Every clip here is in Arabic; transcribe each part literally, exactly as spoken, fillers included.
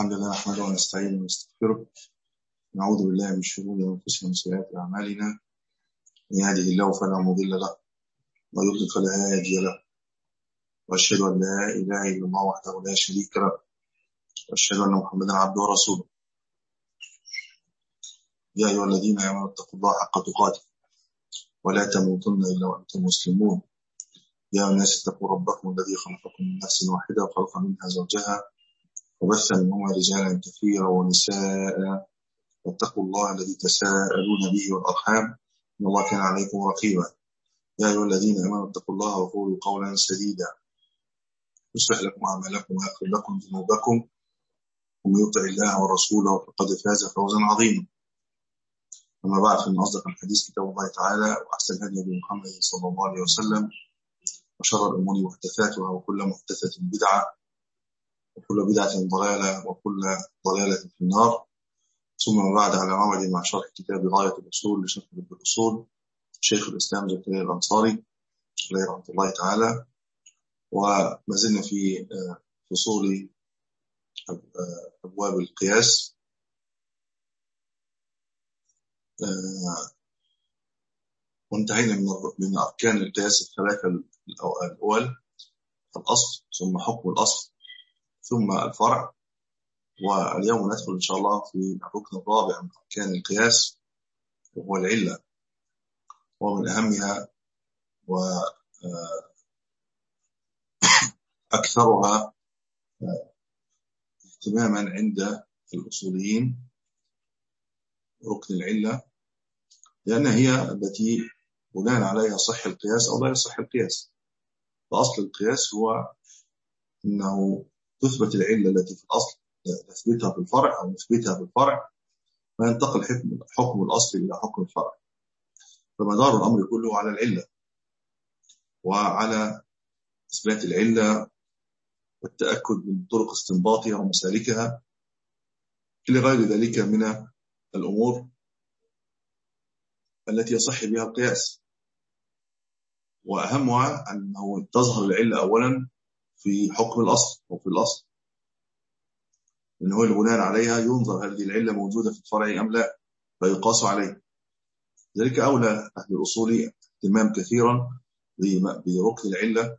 الحمد لله نحمده ونستعينه ونستغفره. نعوذ بالله من شرور انفسنا ومن سيئات اعمالنا. من يهده الله فلا مضل له ومن يضلل فلا هادي له، واشهد ان لا اله الا الله وحده لا شريك له، واشهد ان محمدا عبده ورسوله. يا ايها الذين امنوا اتقوا الله حق تقاته ولا تموتن الا وانتم مسلمون. يا الناس اتقوا ربكم الذي خلقكم من نفس واحده وخلق منها زوجها وبث منهما رجالا كثيرا ونساء، واتقوا الله الذي تساءلون به والارحام ان الله كان عليكم رقيبا. يا ايها الذين امنوا اتقوا الله وقولوا قولا سديدا يصلح لكم اعمالكم ويغفر لكم ذنوبكم، ومن يطع الله ورسوله فقد فاز فوزا عظيما. اما بعد، فان اصدق الحديث كتاب الله تعالى، واحسن الهدي هدي محمد صلى الله عليه وسلم، وشر الامور محدثاتها، وكل محدثه بدعه، وكل بدعه ضلاله، وكل ضلاله في النار. ثم بعد، على موعد مع شرح كتاب غاية الأصول لشرح الأصول شيخ الإسلام زكريا الأنصاري عليه رحمة الله تعالى. وما زلنا في فصول أبواب القياس، وانتهينا من أركان القياس الثلاثة الأول: الأصل، ثم حكم الأصل، ثم الفرع. واليوم ندخل إن شاء الله في الركن الرابع من أركان القياس، وهو العلة، ومن أهمها وأكثرها اهتماما عند الأصوليين ركن العلة، لأن هي التي بناء عليها صح القياس أو لا يصح القياس. فأصل القياس هو أنه تثبت العلة التي في الأصل، نثبتها في الفرع أو نثبتها في الفرع، فينتقل حكم الأصل إلى حكم الفرع. فمدار الأمر كله على العلة، وعلى إثبات العلة والتأكد من طرق استنباطها ومسالكها إلى غير ذلك من الأمور التي يصح بها القياس. وأهمها أنه تظهر العلة أولا في حكم الأصل أو في الأصل، إنه البناء عليها ينظر هذه العلة موجودة في الفرع أم لا، فيقاس عليه. ذلك أولى أهل الأصول اهتمام كثيرا بركن العلة،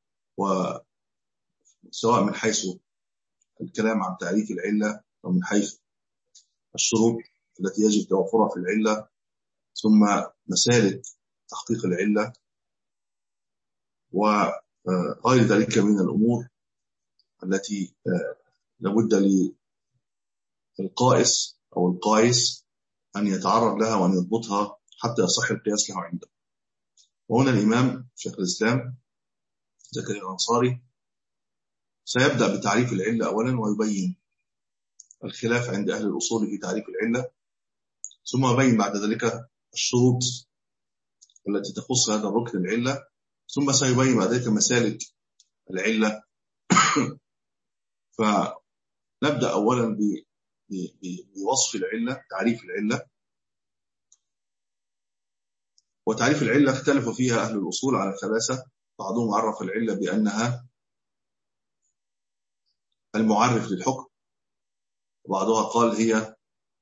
وسواء من حيث الكلام عن تعريف العلة، أو من حيث الشروط التي يجب توفرها في العلة، ثم مسالك تحقيق العلة، وغير ذلك من الأمور التي لابد للقائس أو القائس أن يتعرض لها وأن يضبطها حتى يصح القياس له عنده. وهنا الإمام شيخ الإسلام زكريا الأنصاري سيبدأ بتعريف العلة أولا، ويبين الخلاف عند أهل الأصول في تعريف العلة، ثم يبين بعد ذلك الشروط التي تخص هذا الركن العلة، ثم سيبين بعد ذلك مسالك العلة. فنبدأ أولا بوصف العلة، تعريف العلة. وتعريف العلة اختلف فيها أهل الأصول على ثلاثة. بعضهم عرف العلة بأنها المعرف للحكم، وبعضها قال هي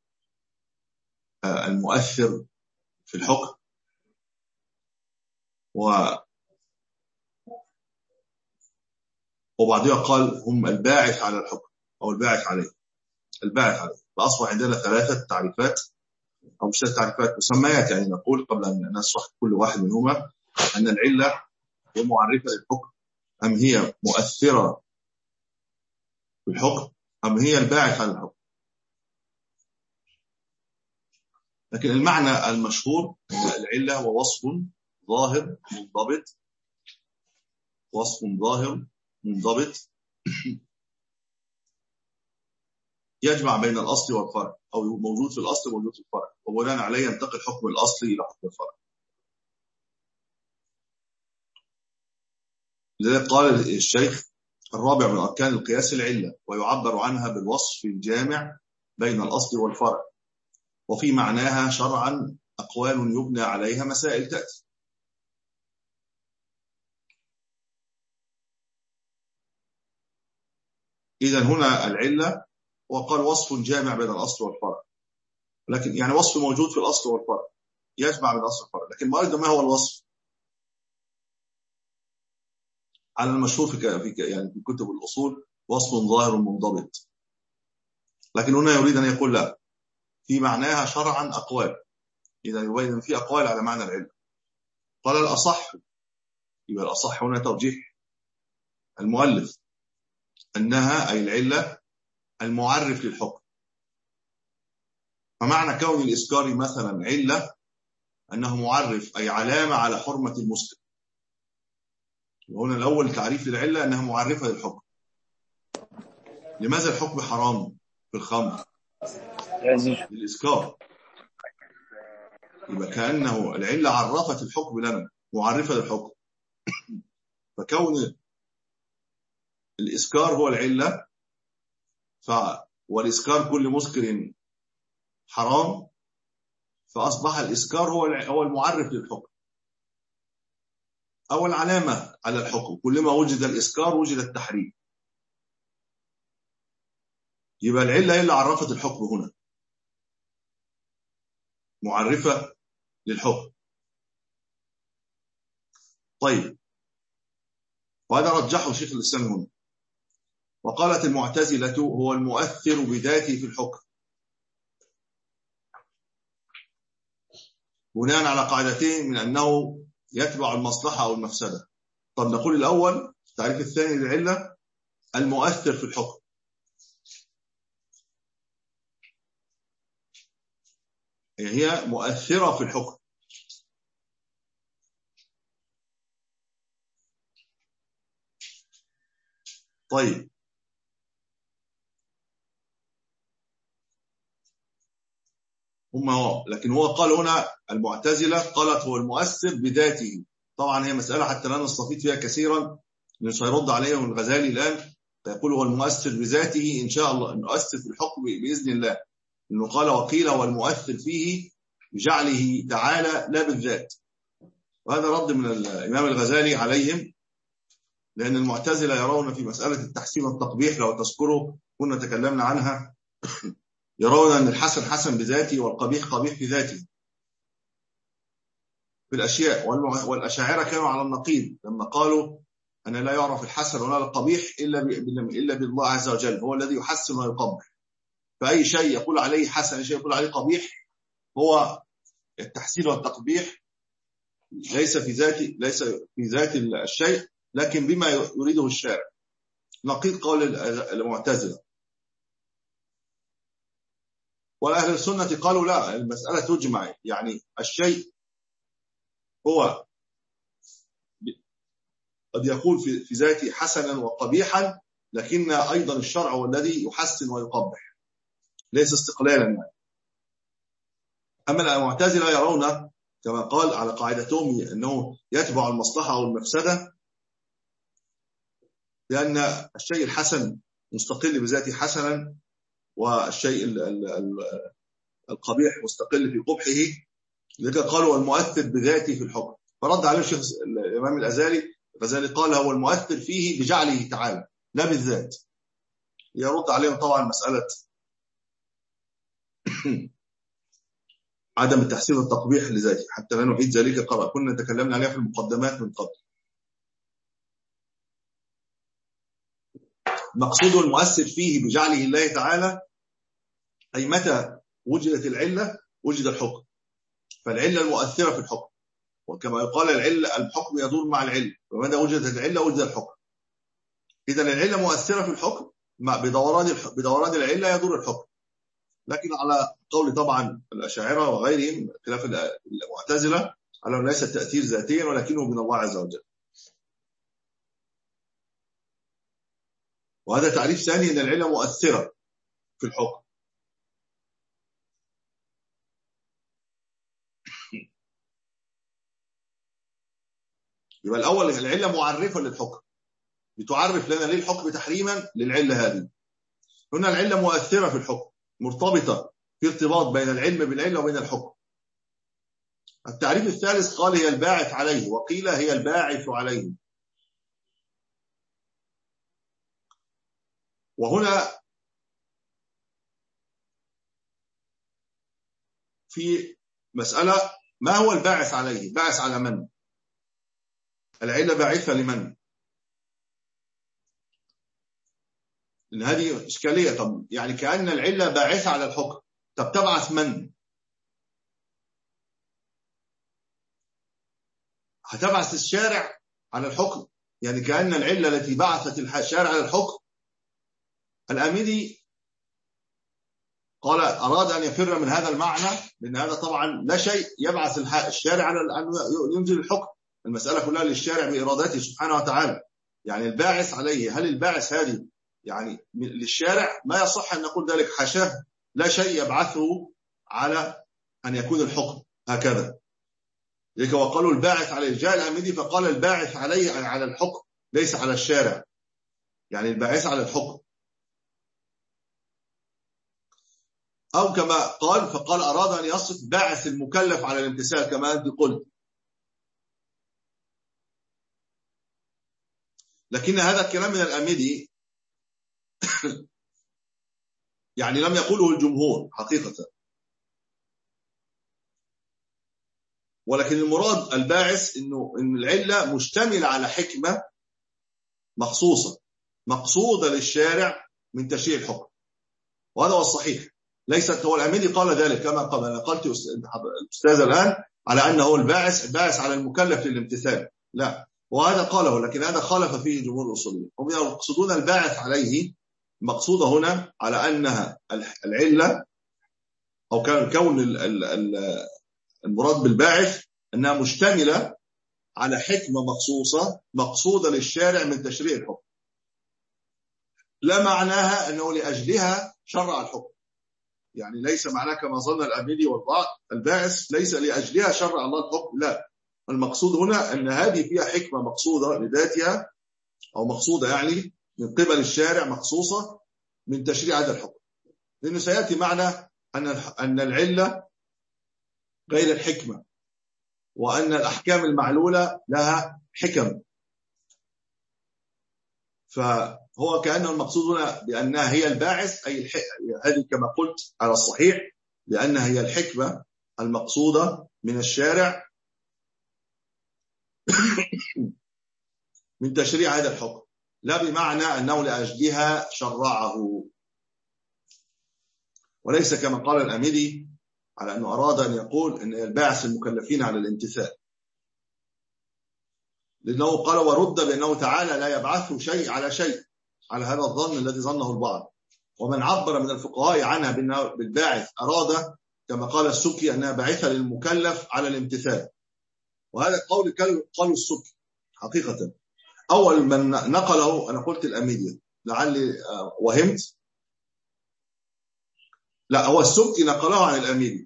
المؤثر في الحكم، وبعضها قال هم الباعث على الحكم أو الباعث عليه الباعث عليه فأصبح عندنا ثلاثة تعريفات، أو مش ثلاث تعريفات، مسميات. يعني نقول قبل أن نشرح كل واحد منهما أن العلة هي معرفة للحكم، أم هي مؤثرة في الحكم، أم هي الباعث على الحكم. لكن المعنى المشهور أن العلة هو وصف ظاهر منضبط، وصف ظاهر منضبط يجمع بين الأصل والفرع، أو موجود في الأصل وموجود في الفرع، وبناء عليه ينتقل حكم الأصل إلى حكم الفرع. لذلك قال الشيخ: الرابع من أركان القياس العلة، ويعبر عنها بالوصف الجامع بين الأصل والفرع، وفي معناها شرعا أقوال يبنى عليها مسائل تأتي. إذن هنا العلة وقال وصف جامع بين الأصل والفرع، لكن يعني وصف موجود في الأصل والفرع يجمع بين الأصل والفرع، لكن أيضا ما هو الوصف على المشهور في يعني في كتب الأصول وصف ظاهر منضبط، لكن هنا يريد أن يقول لا، في معناها شرعا أقوال، إذا يبين في أقوال على معنى العلة. قال الأصح، يبقى الأصح هنا توجيه المؤلف أنها أي العلة المعرف للحكم. فمعنى كون الإسكار مثلا علة أنه معرف أي علامة على حرمة المسكر. وهنا الأول تعريف للعلة أنها معرفة للحكم. لماذا الحكم حرام في الخمر؟ للإسكار. يبقى كأنه العلة عرفت الحكم لنا، معرفة للحكم. فكون الإسكار هو العلة، ف والإسكار كل مسكر حرام، فأصبح الإسكار هو هو المعرف للحكم أو العلامة على الحكم. كلما وجد الإسكار وجد التحريم. يبقى العلة هي اللي عرفت الحكم هنا، معرفة للحكم. طيب، وهذا رجحه شيخ الإسلام هنا. وقالت المعتزلة هو المؤثر بذاته في الحكم، بناء على قاعدتين من أنه يتبع المصلحة أو المفسدة. طب نقول الأول التعريف الثاني للعلة المؤثر في الحكم. هي مؤثرة في الحكم. طيب، هم هو لكن هو قال هنا المعتزلة قالت هو المؤثر بذاته. طبعا هي مسألة حتى لا نستفيد فيها كثيرا، مش هيرد عليهم الغزالي الآن، فيقول هو المؤثر بذاته إن شاء الله، المؤثر في الحكم بإذن الله، إنه قال وقيل هو المؤثر فيه بجعله تعالى لا بالذات. وهذا رد من الإمام الغزالي عليهم، لأن المعتزلة يرون في مسألة التحسين والتقبيح لو تذكروا كنا تكلمنا عنها، يرون أن الحسن حسن بذاته والقبيح قبيح بذاته في الأشياء. والأشاعرة كانوا على النقيض لما قالوا أن لا يعرف الحسن ولا القبيح إلا إلا بالله عز وجل، هو الذي يحسن ويقبح. فأي شيء يقول عليه حسن، أي شيء يقول عليه قبيح، هو التحسين والتقبيح ليس في ذات ليس في ذات الشيء، لكن بما يريده الشارع، نقيض قول المعتزلة. وأهل السنة قالوا لا، المسألة تجمع، يعني الشيء هو قد يكون في ذاته حسنا وقبيحا، لكن أيضا الشرع هو الذي يحسن ويقبح، ليس استقلالا يعني. أما المعتزلة يرون كما قال على قاعدتهم أنه يتبع المصلحة أو المفسدة، لأن الشيء الحسن مستقل بذاته حسنا، والشيء القبيح مستقل في قبحه. لذلك قالوا المؤثر بذاته في الحكم. فرد عليه الشيخ الإمام الغزالي الغزالي قال هو المؤثر فيه بجعله تعالى لا بالذات. يرد عليهم طبعا مسألة عدم التحسين والتقبيح لذاته، حتى لا نعيد ذلك قرأ كنا تكلمنا عليها في المقدمات من قبل. مقصود المؤثر فيه بجعله الله تعالى أي متى وجدت العلة وجد الحكم، فالعلة المؤثرة في الحكم. وكما يقال العلة الحكم يدور مع العلة، ومتى وجدت العلة وجد الحكم. إذن العلة مؤثرة في الحكم، بدوران بدوران العلة يدور الحكم. لكن على قول طبعا الأشاعرة وغيرهم خلاف المعتزلة على أنه ليس التأثير ذاتيا ولكنه من الله عز وجل. وهذا تعريف ثاني أن العلة مؤثرة في الحكم. يبقى الأول العلة معرفة للحكم، بتعرف لنا ليه الحكم تحريما للعلة هذه. هنا العلة مؤثرة في الحكم، مرتبطة في ارتباط بين العلم بالعلة وبين الحكم. التعريف الثالث قال هي الباعث عليه، وقيل هي الباعث عليه. وهنا في مسألة ما هو الباعث عليه؟ باعث على من؟ العلة باعثة لمن؟ إن هذه إشكالية. طب يعني كأن العلة باعثة على الحكم، طب تبعث من؟ هتبعث الشارع على الحكم، يعني كأن العلة التي بعثت الشارع على الحكم. الآمدي قال أراد أن يفر من هذا المعنى، لأن هذا طبعا لا شيء يبعث الشارع على أن ينزل الحكم. المسألة كلها للشارع بإرادته سبحانه وتعالى. يعني الباعث عليه، هل الباعث هذه يعني للشارع؟ ما يصح أن نقول ذلك، حاشاه، لا شيء يبعثه على أن يكون الحكم هكذا. لذلك وقالوا الباعث عليه. جاء الآمدي فقال الباعث عليه على الحكم ليس على الشارع، يعني الباعث على الحكم. أو كما قال فقال أراد أن يصف باعث المكلف على الامتثال كما أنت قلت. لكن هذا الكلام من الآمدي يعني لم يقوله الجمهور حقيقة، ولكن المراد الباعث إنه إن العلة مشتملة على حكمة مخصوصة مقصودة للشارع من تشريع الحكم، وهذا هو الصحيح. ليست هو الآمدي قال ذلك كما قلت الأستاذ الآن على أنه هو الباعث باعث على المكلف للامتثال، لا، وهذا قاله، لكن هذا خالف فيه جمهور الأصوليين. هم يقصدون الباعث عليه مقصودة هنا على أنها العلة، أو كون المراد بالباعث أنها مشتملة على حكمة مخصوصة مقصودة للشارع من تشريع الحكم، لا معناها أنه لأجلها شرع الحكم. يعني ليس معناه كما ظن الآمدي والبعض الباعث ليس لأجلها شرع الله الحكم، لا، المقصود هنا أن هذه فيها حكمة مقصودة لذاتها، أو مقصودة يعني من قبل الشارع مخصوصة من تشريع هذا الحكم. لأنه سيأتي معنا أن أن العلة غير الحكمة، وأن الأحكام المعلولة لها حكم. فهو كأنه المقصود هنا بأنها هي الباعث، أي هذه كما قلت على الصحيح، لأنها هي الحكمة المقصودة من الشارع من تشريع هذا الحكم، لا بمعنى أنه لأجلها شرعه، وليس كما قال الآمدي على أنه أراد أن يقول أن الباعث المكلفين على الامتثال، لأنه قال ورد بأنه تعالى لا يبعث شيء على شيء، على هذا الظن الذي ظنه البعض. ومن عبر من الفقهاء عنها بالباعث أراد كما قال السكي أنها باعثة للمكلف على الامتثال، وهذا قول قالوا السكي حقيقة. أول من نقله أنا قلت الأميديا، لعلي وهمت، لا، هو السكي نقله عن الأميدي.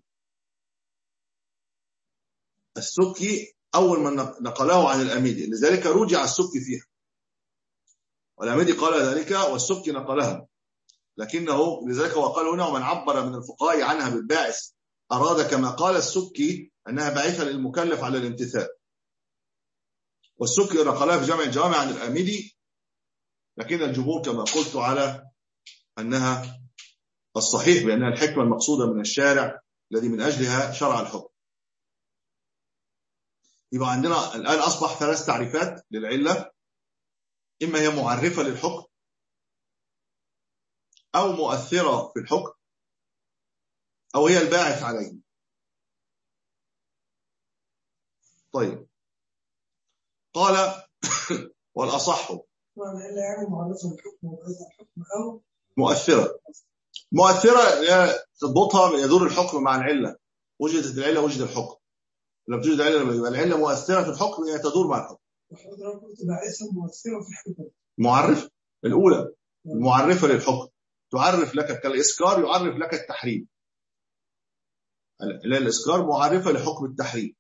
السكي أول من نقله عن الأميدي، لذلك رجع السكي فيها، والأميدي قال ذلك والسكي نقلها. لكنه لذلك هو قال هنا ومن عبر من الفقهاء عنها بالباعث أراد كما قال السكي أنها باعثة للمكلف على الامتثال، والسكي نقلها في جامع الجوامع عن الأميدي، لكن الجمهور كما قلت على أنها الصحيح بأنها الحكمة المقصودة من الشارع الذي من أجلها شرع الحكم. يبقى عندنا الآن أصبح ثلاث تعريفات للعلة، إما هي معرفة للحكم، أو مؤثرة في الحكم، أو هي الباعث عليه. طيب، قال والأصح مؤثرة. مؤثرة تضبطها يدور الحكم مع العلة، وجدت العلة وجد الحكم. لما توجد العلة العلة مؤثرة في الحكم هي تدور مع الحكم. مؤثرة في الحكم. معرف الأولى المعرفة للحكم، تعرف لك كالإسكار يعرف لك التحريم. الإسكار معرفة لحكم التحريم.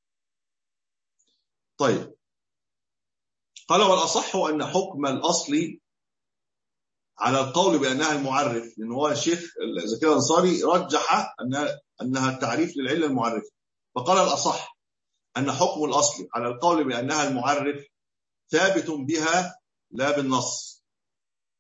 طيب، قال والأصح أن حكم الأصل على القول بأنها المعرف، لأن هو الشيخ زكي الأنصاري رجح أنها أنها التعريف للعلة المعرفة، فقال الأصح أن حكم الأصل على القول بأنها المعرف ثابت بها لا بالنص.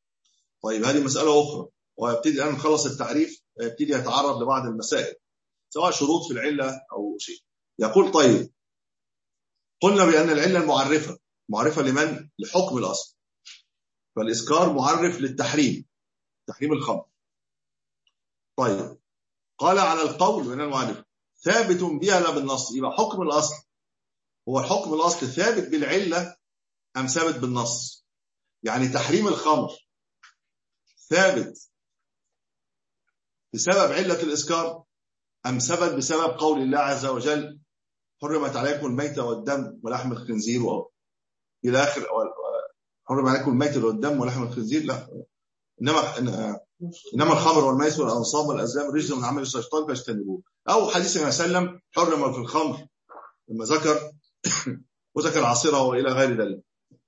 طيب، هذه مسألة أخرى، ويبتدي الآن نخلص التعريف يبتدي يتعرض لبعض المسائل. سواء شروط في العلة أو شيء. يقول طيب قلنا بأن العلة المعرفة معرفة لمن؟ لحكم الأصل. فالإسكار معرف للتحريم، تحريم الخمر. طيب قال على القول بأن المعرفة ثابت بها لا بالنص، يبقى حكم الأصل هو حكم الأصل ثابت بالعلة أم ثابت بالنص؟ يعني تحريم الخمر ثابت بسبب علة الإسكار أم ثبت بسبب قول الله عز وجل حرمت عليكم الميتة والدم ولحم الخنزير إلى آخر حرم عليكم الميتة والدم ولحم الخنزير؟ لا، إنما إنما الخمر والميسر والأنصاب والأزلام رجس من عمل الشيطان فاجتنبوه. أو حديث النبي صلى الله عليه وسلم حرم في الخمر لما ذكر وذكر عصيرها وإلى غير ذلك.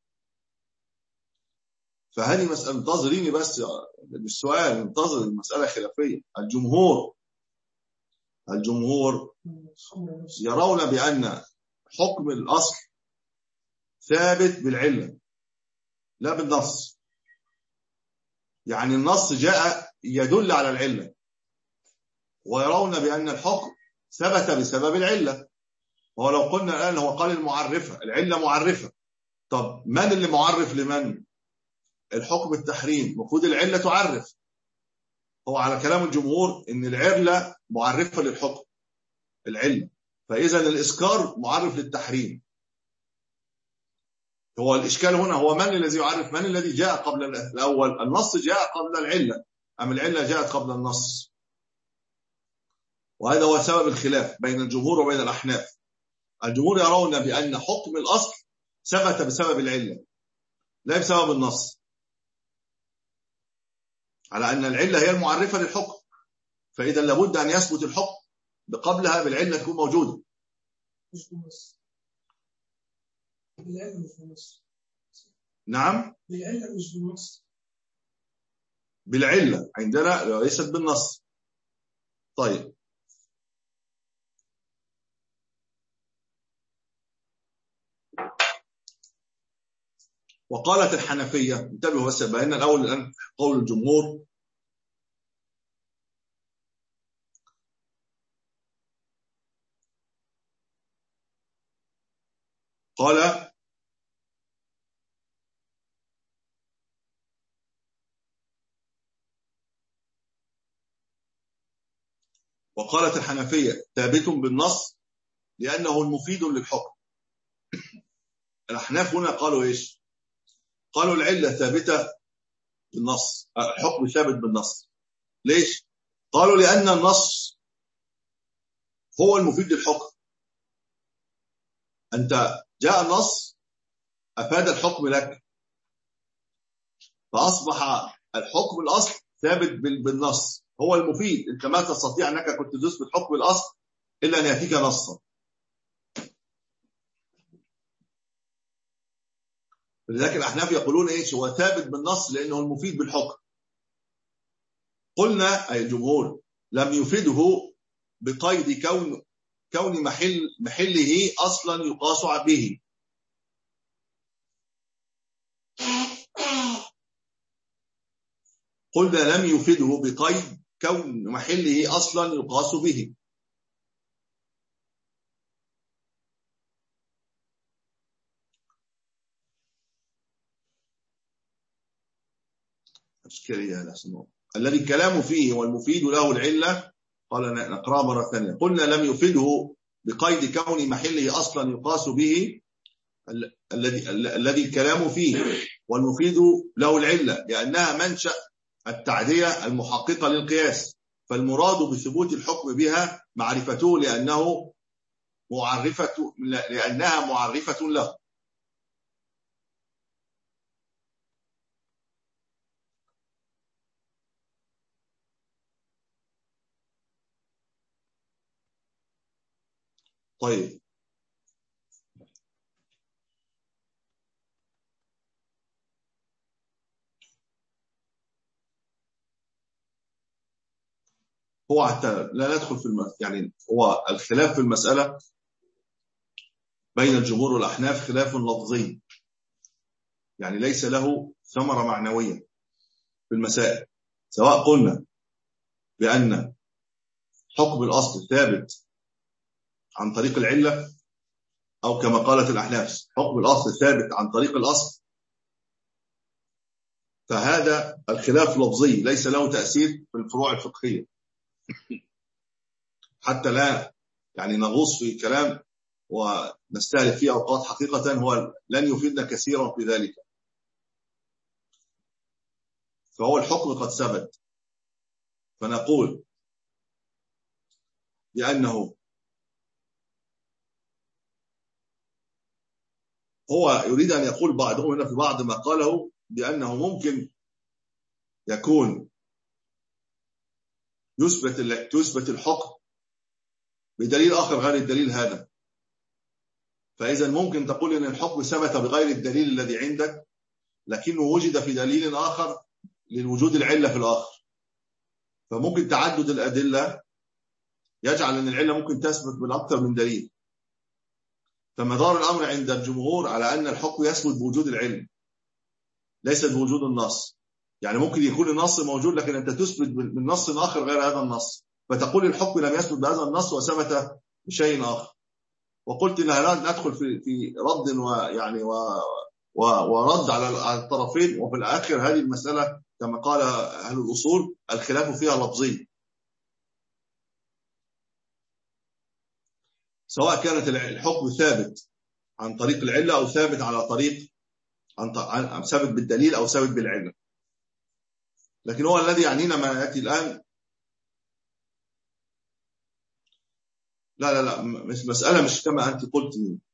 فهذه مسألة انتظريني بس مش سؤال، انتظر المسألة خلافية. الجمهور الجمهور يرون بأن حكم الأصل ثابت بالعلة لا بالنص. يعني النص جاء يدل على العلة، ويرون بأن الحكم ثبت بسبب العلة. ولو قلنا الآن هو قال المعرفة، العلة معرفة، طب من اللي معرف لمن؟ الحكم التحريم، المفروض العلة تعرف. هو على كلام الجمهور ان العلة معرفة للحكم، العلة، فإذا الإسكار معرف للتحريم. هو الإشكال هنا هو من الذي يعرف؟ من الذي جاء قبل الأول؟ النص جاء قبل العلة أم العلة جاءت قبل النص؟ وهذا هو سبب الخلاف بين الجمهور وبين الأحناف. الجمهور يرون بأن حكم الأصل ثبت بسبب العلة لا بسبب النص، على أن العلة هي المعرفة للحكم، فإذا لابد أن يثبت الحكم قبلها بالعلة تكون موجودة. مش بالنص. بالعلة مش بالنص. نعم؟ بالعلة مش بالنص. بالعلة عندنا ليست بالنص. طيب وقالت الحنفية، انتبهوا بس بأن الأول الآن قول الجمهور. قال وقالت الحنفية ثابت بالنص لأنه المفيد للحكم. الأحناف هنا قالوا إيش؟ قالوا العلة ثابتة بالنص، الحكم ثابت بالنص. ليش؟ قالوا لأن النص هو المفيد للحكم. أنت جاء النص أفاد الحكم لك، فأصبح الحكم الأصل ثابت بالنص هو المفيد. أنت ما تستطيع أنك كنت تثبت حكم الأصل إلا أن يأتيك نصا. لذلك الأحناف يقولون إيش؟ هو ثابت بالنص لأنه المفيد بالحكم. قلنا أي الجمهور لم يفيده بقيد كون كون محل محله أصلا يقاس به. قلنا لم يفيده بقيد كون محله أصلا يقاس به. أشكالية الأسماء الذي الكلام فيه والمفيد له العلة. قال نقرأ مرة ثانية. قلنا لم يفيده بقيد كون محله أصلا يقاس به الذي الذي الكلام فيه والمفيد له العلة لأنها منشأ التعدية المحققة للقياس، فالمراد بثبوت الحكم بها معرفته لأنه معرفة لأنها معرفة له. طيب هو حتى لا ندخل في المسألة، يعني هو الخلاف في المسألة بين الجمهور والأحناف خلاف لفظي، يعني ليس له ثمرة معنوية في المسائل. سواء قلنا بأن حكم الأصل ثابت عن طريق العلة، أو كما قالت الأحناف حكم الأصل ثابت عن طريق الأصل، فهذا الخلاف لفظي ليس له تأثير في الفروع الفقهية، حتى لا يعني نغوص في كلام ونستهلك فيه أوقات حقيقة هو لن يفيدنا كثيرا في ذلك. فهو الحكم قد ثبت، فنقول بأنه هو يريد أن يقول بعضهم هنا في بعض ما قاله بأنه ممكن يكون يثبت تثبت الحكم بدليل آخر غير الدليل هذا، فإذا ممكن تقول إن الحكم ثبت بغير الدليل الذي عندك، لكنه وجد في دليل آخر للوجود العلة في الآخر، فممكن تعدد الأدلة يجعل أن العلة ممكن تثبت من أكثر من دليل. فمدار الأمر عند الجمهور على أن الحكم يثبت بوجود العلم ليس بوجود النص، يعني ممكن يكون النص موجود لكن أنت تثبت من نص آخر غير هذا النص، فتقول الحكم لم يثبت بهذا النص وثبت بشيء آخر. وقلت إن لا ندخل في في رد ويعني ورد على الطرفين، وفي الآخر هذه المسألة كما قال أهل الأصول الخلاف فيها لفظي، سواء كانت الحكم ثابت عن طريق العلة أو ثابت على طريق عن ثابت بالدليل أو ثابت بالعلة. لكن هو الذي يعنينا ما يأتي الآن، لا لا لا مش مسألة مش كما أنت قلت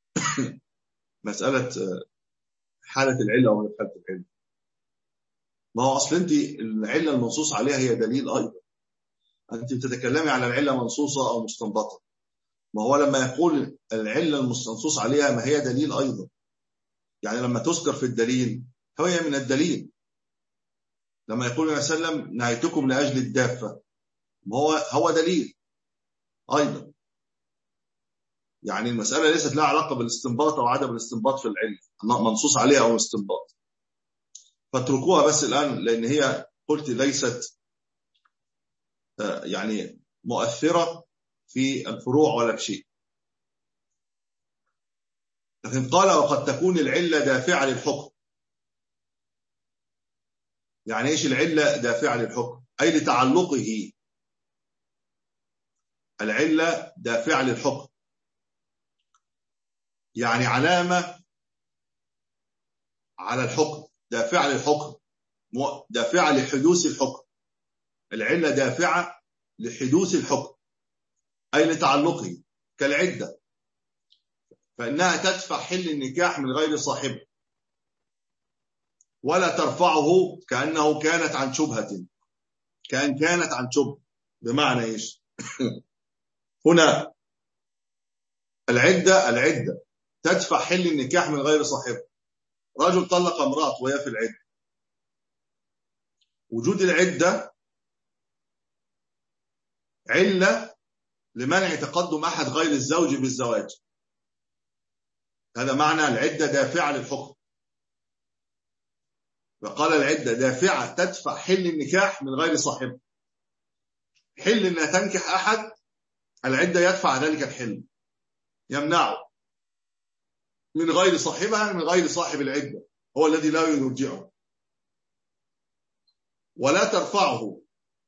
مسألة حالة العلة أو حالة العلة. ما هو أصل أنت العلة المنصوص عليها هي دليل أيضا، أنت بتتكلمي على العلة منصوصة أو مستنبطة، ما هو لما يقول العلة المنصوص عليها ما هي دليل أيضا، يعني لما تذكر في الدليل هي من الدليل. لما يقول النبي صلى الله عليه وسلم نهيتكم لأجل الدافة، ما هو هو دليل أيضا، يعني المسألة ليست لها علاقة بالاستنباط أو عدم الاستنباط في العلم منصوص عليها أو استنباط، فاتركوها بس الآن لأن هي قلت ليست يعني مؤثرة في الفروع ولا بشيء. لكن قال وقد تكون العلة دافعة للحكم. يعني ايش العلة دافعة للحكم؟ أي لتعلقه، العلة دافعة للحكم يعني علامة على الحكم، دافعة للحكم، دافعة لحدوث الحكم. العلة دافعة لحدوث الحكم أي لتعلقه، كالعدة فإنها تدفع حل النكاح من غير صاحبه ولا ترفعه كأنه كانت عن شبهة، كأن كانت عن شبهة. بمعنى إيش؟ هنا العدة العدة تدفع حل النكاح من غير صاحبه. رجل طلق امرأة وهي في العدة، وجود العدة علة لمنع تقدم أحد غير الزوج بالزواج، هذا معنى العدة دافعة للحكم. وقال العدة دافعة تدفع حل النكاح من غير صاحبه، حل أنها تنكح أحد، العدة يدفع ذلك الحل، يمنعه من غير صاحبها، من غير صاحب العدة هو الذي لا يرجعه. ولا ترفعه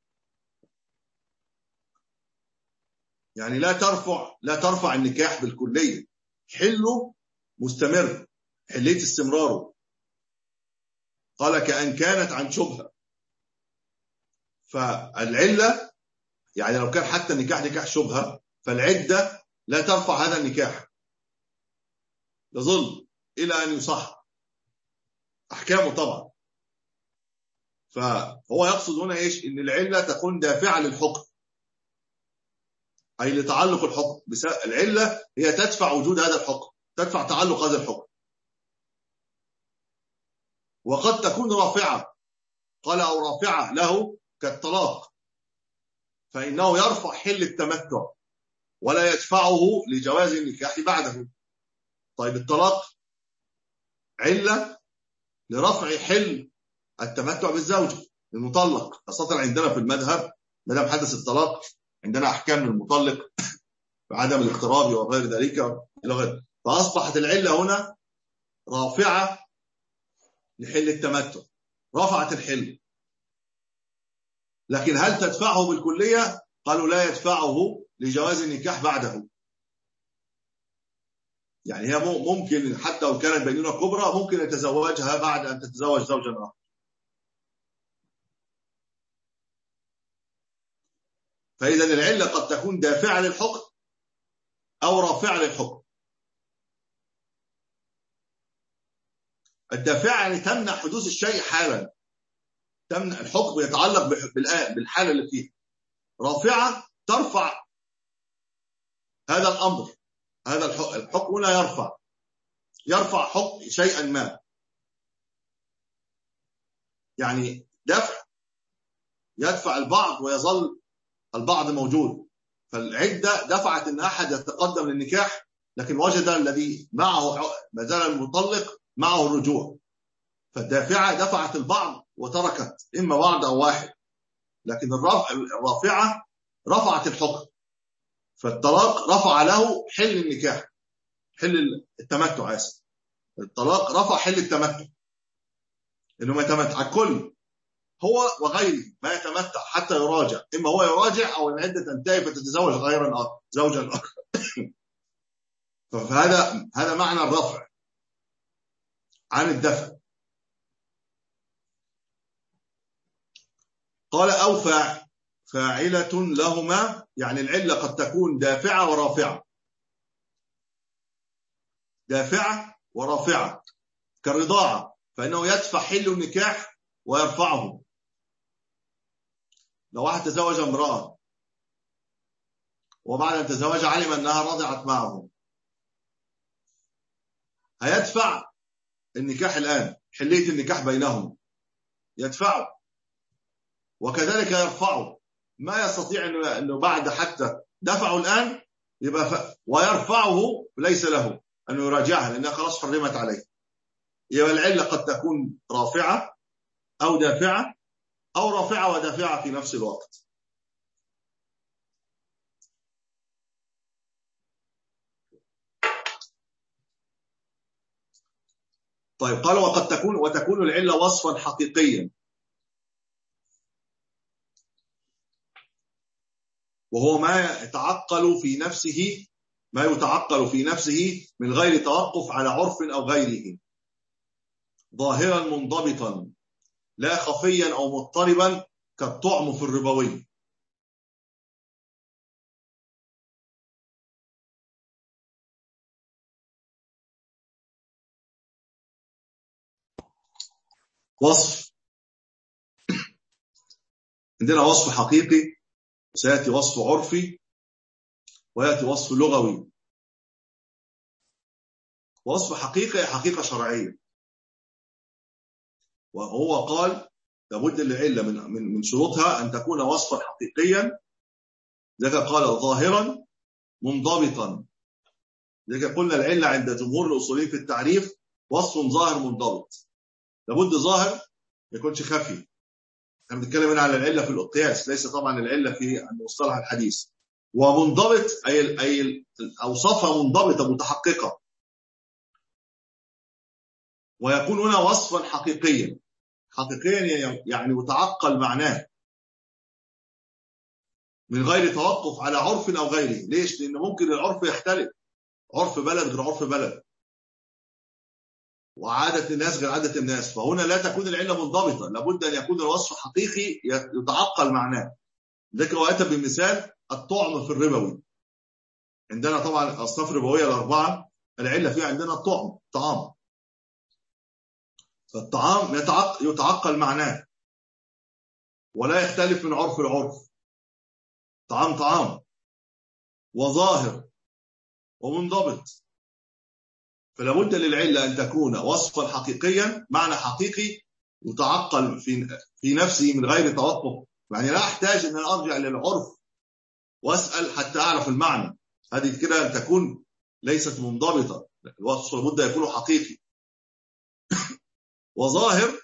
يعني لا ترفع لا ترفع النكاح بالكلية، حله مستمر، حلية استمراره. قال كأن كانت عن شبهة، فالعلة يعني لو كان حتى النكاح نكاح شبهة فالعدة لا ترفع هذا النكاح، يظل إلى أن يصح أحكامه طبعا. فهو يقصد هنا إيش؟ إن العلة تكون دافعة للحكم أي لتعلق الحكم، العلة هي تدفع وجود هذا الحكم، تدفع تعلق هذا الحكم. وقد تكون رافعة، قال أو رافعة له كالطلاق، فإنه يرفع حل التمتع ولا يدفعه لجواز النكاح بعده. طيب الطلاق علة لرفع حل التمتع بالزوجة المطلق، خاصة عندنا في المذهب ما دام حدث الطلاق عندنا أحكام للمطلق بعدم الاقتراب وغير ذلك إلى غيره. فأصبحت العلة هنا رافعة لحل التمتع، رفعت الحل. لكن هل تدفعه بالكلية؟ قالوا لا يدفعه لجواز النكاح بعده. يعني هي ممكن حتى لو كانت بينونة كبرى ممكن يتزوجها بعد أن تتزوج زوجا آخر. فإذا العلة قد تكون دافعة للحكم أو رافعة للحكم. الدافعة يعني تمنع حدوث الشيء حالا، تمنع الحكم يتعلق بالحالة اللي فيها. رافعة ترفع هذا الأمر، هذا الحكم لا يرفع، يرفع حكم شيئا ما. يعني دفع يدفع البعض ويظل البعض موجود. فالعدة دفعت ان احد يتقدم للنكاح لكن وجد الذي معه ما زال المطلق معه الرجوع، فالدافعة دفعت البعض وتركت اما بعض او واحد. لكن الرافعة رفعت الحكم، فالطلاق رفع له حل النكاح، حل التمتع. اسف، الطلاق رفع حل التمتع، انه ما يتمتع الكل هو وغيره، ما يتمتع حتى يراجع، اما هو يراجع او العده تنتهي فتتزوج غيرا اخر، زوجا اخر. فهذا هذا معنى الرفع عن الدفع. قال او فاعلة لهما، يعني العله قد تكون دافعه ورافعه، دافعه ورافعه كالرضاعه، فانه يدفع حل النكاح ويرفعه. لو واحد تزوج امرأة وبعد أن تزوج علم أنها رضعت معه، هيدفع النكاح الآن، حلية النكاح بينهم يدفعه، وكذلك يرفعه. ما يستطيع أنه بعد حتى دفعه الآن يبقى ف... ويرفعه ليس له أنه يراجعها لأنها خلاص حرمت عليه. يبقى العلة قد تكون رافعة أو دافعة، أو رافعة ودافعة في نفس الوقت. طيب قال وقد تكون وتكون العلة وصفا حقيقيا، وهو ما يتعقل في نفسه ما يتعقل في نفسه من غير توقف على عرف أو غيره، ظاهرا منضبطا لا خفيا أو مضطربا كالطعم في الربوي. وصف، عندنا وصف حقيقي، سيأتي وصف عرفي، ويأتي وصف لغوي. وصف حقيقي حقيقة شرعية، وهو قال لابد للعلة من من من شروطها أن تكون وصفا حقيقيا، ذلك قال ظاهرا منضبطا. ذلك قلنا العلة عند جمهور الأصوليين في التعريف وصف ظاهر منضبط، لابد ظاهر ما يكونش خفي. احنا بنتكلم هنا على العلة في القياس، ليس طبعا العلة في المصطلح الحديث. ومنضبط أي أي أوصافها منضبطة متحققة، ويكون هنا وصفا حقيقيا. حقيقيا يعني متعقل معناه من غير توقف على عرف أو غيره. ليش؟ لأن ممكن العرف يختلف، عرف بلد غير عرف بلد، وعادة الناس غير عادة الناس. فهنا لا تكون العلة منضبطة، لابد أن يكون الوصف حقيقي يتعقل معناه. ذلك هو أتى بمثال الطعم في الربوي. عندنا طبعا أصناف ربوية الأربعة، العلة فيها عندنا الطعم، طعام. فالطعام يتعقل معناه ولا يختلف من عرف العرف. طعام طعام وظاهر ومنضبط. فلا بد للعلة أن تكون وصفا حقيقيا، معنى حقيقي يتعقل في في نفسه من غير توقف. يعني لا أحتاج أن أرجع للعرف وأسأل حتى أعرف المعنى، هذه كده أن تكون ليست منضبطة. الوصف لابد يكون حقيقي وظاهر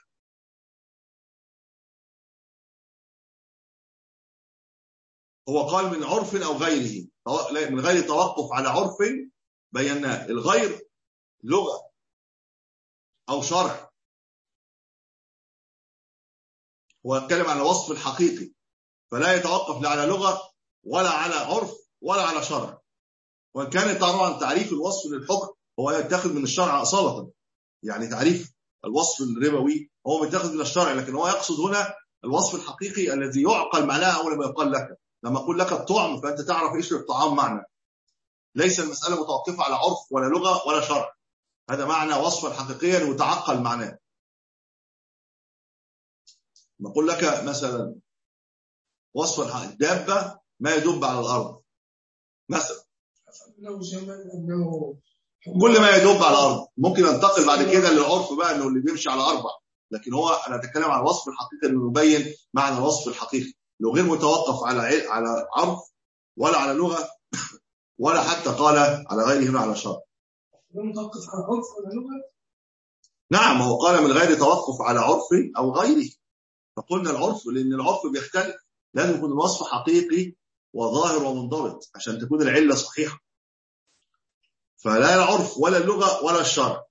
هو قال من عرف أو غيره، من غير توقف على عرف بيناه. الغير لغة أو شرع، هو اتكلم عن الوصف الحقيقي، فلا يتوقف لا على لغة ولا على عرف ولا على شرع. وإن كان طبعا تعريف الوصف للحكم هو يتخذ من الشرع أصالة، يعني تعريف الوصف الربوي هو متخذ من الشرع، لكن هو يقصد هنا الوصف الحقيقي الذي يعقل معناه أول ما يقال لك. لما أقول لك الطعم فأنت تعرف إيش للطعام معنى، ليس المسألة متوقفة على عرف ولا لغة ولا شرع، هذا معنى وصفا حقيقيا وتعقل معناه. نقول لك مثلا وصفا حقيقي دابة ما يدب على الأرض مثلا، كل ما يدب على الأرض. ممكن انتقل بعد كده للعرف بقى انه اللي بيمشي على أربع، لكن هو أنا أتكلم عن الوصف الحقيقي اللي يبين معنى الوصف الحقيقي، لو غير متوقف على على عرف ولا على لغة ولا حتى قال على غيره من على شرع. متوقف على عرف ولا لغة؟ نعم، هو قال من غير توقف على عرف أو غيره، فقلنا العرف لأن العرف بيختلف، لازم يكون الوصف حقيقي وظاهر ومنضبط عشان تكون العلة صحيحة، فلا العرف ولا اللغة ولا الشرع.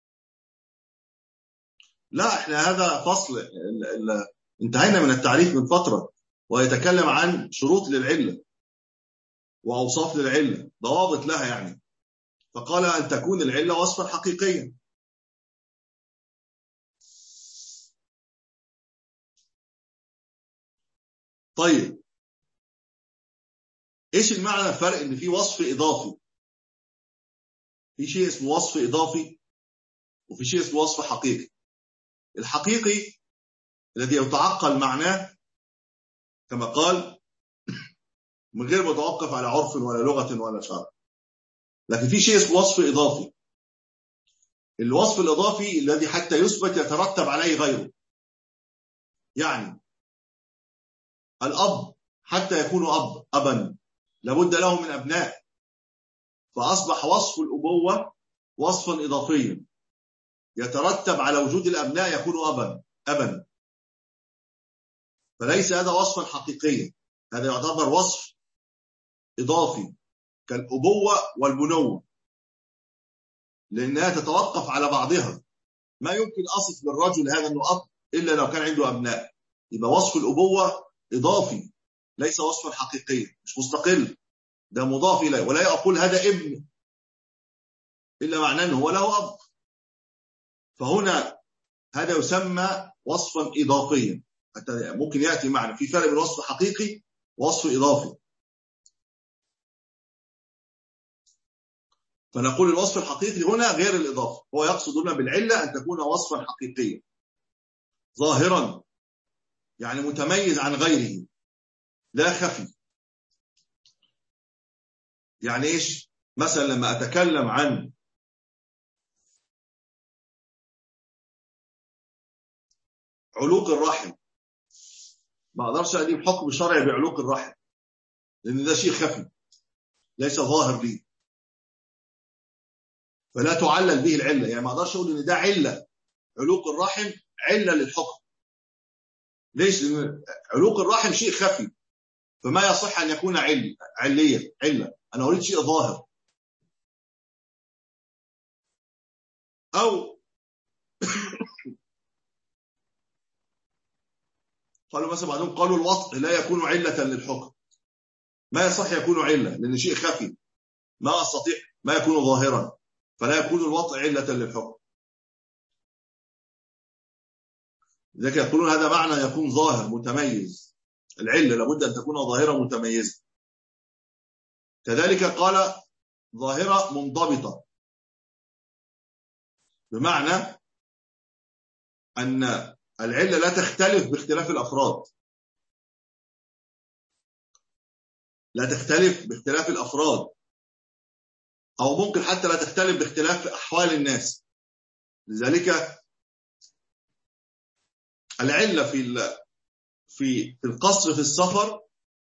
لا، احنا هذا فصل ال ال انتهينا من التعريف من فترة، ويتكلم عن شروط للعلة وأوصاف للعلة، ضوابط لها يعني. فقال أن تكون العلة وصفا حقيقيا. طيب ايش المعنى الفرق ان في وصف اضافي، في شيء اسمه وصف اضافي وفي شيء اسمه وصف حقيقي. الحقيقي الذي يتعقل معناه كما قال من غير متوقف على عرف ولا لغة ولا شرع، لكن في شيء اسمه وصف اضافي. الوصف الاضافي الذي حتى يثبت يترتب عليه غيره، يعني الاب حتى يكون اب ابا لابد له من ابناء، فاصبح وصف الابوه وصفا اضافيا يترتب على وجود الابناء يكون ابا ابا فليس هذا وصفا حقيقيا، هذا يعتبر وصف اضافي كالابوه والبنوه، لانها تتوقف على بعضها. ما يمكن اصف للرجل هذا انه اب الا لو كان عنده ابناء، يبقى وصف الابوه اضافي ليس وصفا حقيقيا، مش مستقل، ده مضاف اليه. ولا يقول هذا ابن الا معناه انه هو له اب، فهنا هذا يسمى وصفا اضافيا. ممكن ياتي معنا في فرق بين وصف حقيقي ووصف اضافي. فنقول الوصف الحقيقي هنا غير الاضافي، هو يقصد هنا بالعله ان تكون وصفا حقيقيا ظاهرا، يعني متميز عن غيره لا خفي. يعني ايش؟ مثلا لما اتكلم عن علوق الرحم ما اقدرش اجيب حكم شرعي بعلوق الرحم، لان ده شيء خفي ليس ظاهر لي، فلا تعلل به العله. يعني ما اقدرش اقول ان ده عله، علوق الرحم عله للحكم. ليش؟ لان علوق الرحم شيء خفي، فما يصح ان يكون علي عليه عله. انا اريد شيء ظاهر. او قالوا مثلا بعضهم قالوا الوطء لا يكون عله للحكم، ما يصح يكون عله لان شيء خفي ما استطيع ما يكون ظاهرا، فلا يكون الوطء عله للحكم. لذلك يقولون هذا معنى يكون ظاهر متميز، العله لابد ان تكون ظاهره متميزه. كذلك قال ظاهره منضبطه، بمعنى ان العله لا تختلف باختلاف الافراد، لا تختلف باختلاف الافراد، او ممكن حتى لا تختلف باختلاف احوال الناس. لذلك العله في في في القصر في السفر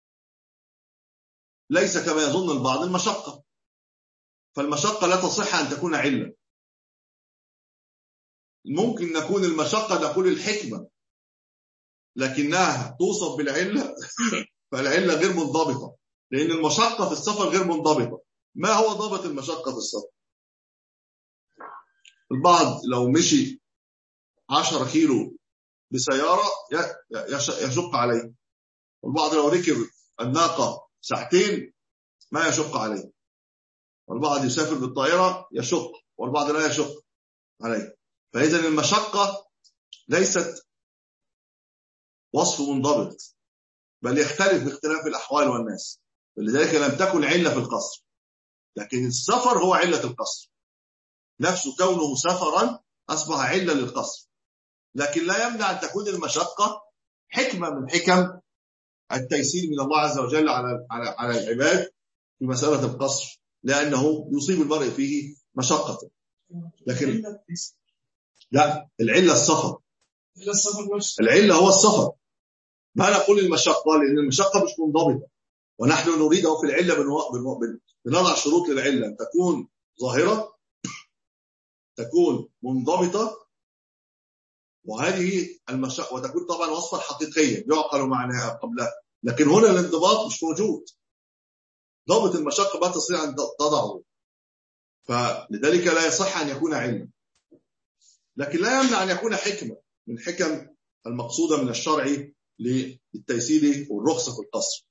ليس كما يظن البعض المشقه، فالمشقه لا تصح ان تكون عله. ممكن نكون المشقه نقول الحكمه، لكنها توصف بالعله فالعلة غير منضبطة، لأن المشقة في السفر غير منضبطة. ما هو ضابط المشقة في السفر؟ البعض لو مشي عشرة كيلو بسيارة يشق عليه، والبعض لو ركب الناقة ساعتين ما يشق عليه، والبعض يسافر بالطائرة يشق، والبعض لا يشق عليه. فإذا المشقة ليست وصف منضبط، بل يختلف باختلاف الأحوال والناس، ولذلك لم تكن علة في القصر. لكن السفر هو علة القصر نفسه، كونه سفرا أصبح علة للقصر. لكن لا يمنع أن تكون المشقة حكمة من حكم التيسير من الله عز وجل على على على العباد في مسألة القصر، لأنه يصيب المرء فيه مشقة. لكن لا، العلة السفر، العلة هو السفر. ما نقول المشقة، لأن المشقة مش منضبطة، ونحن نريده في العلة بنضع شروط للعلة أن تكون ظاهرة، تكون منضبطة، وهذه المشقة، وتكون طبعا وصفا حقيقيا يعقل معناها قبلها. لكن هنا الانضباط مش موجود، ضابط المشقة ما تستطيع أن تضعه، فلذلك لا يصح أن يكون علما. لكن لا يمنع أن يكون حكمة من حكم المقصودة من الشرع للتيسير والرخصة في القصر.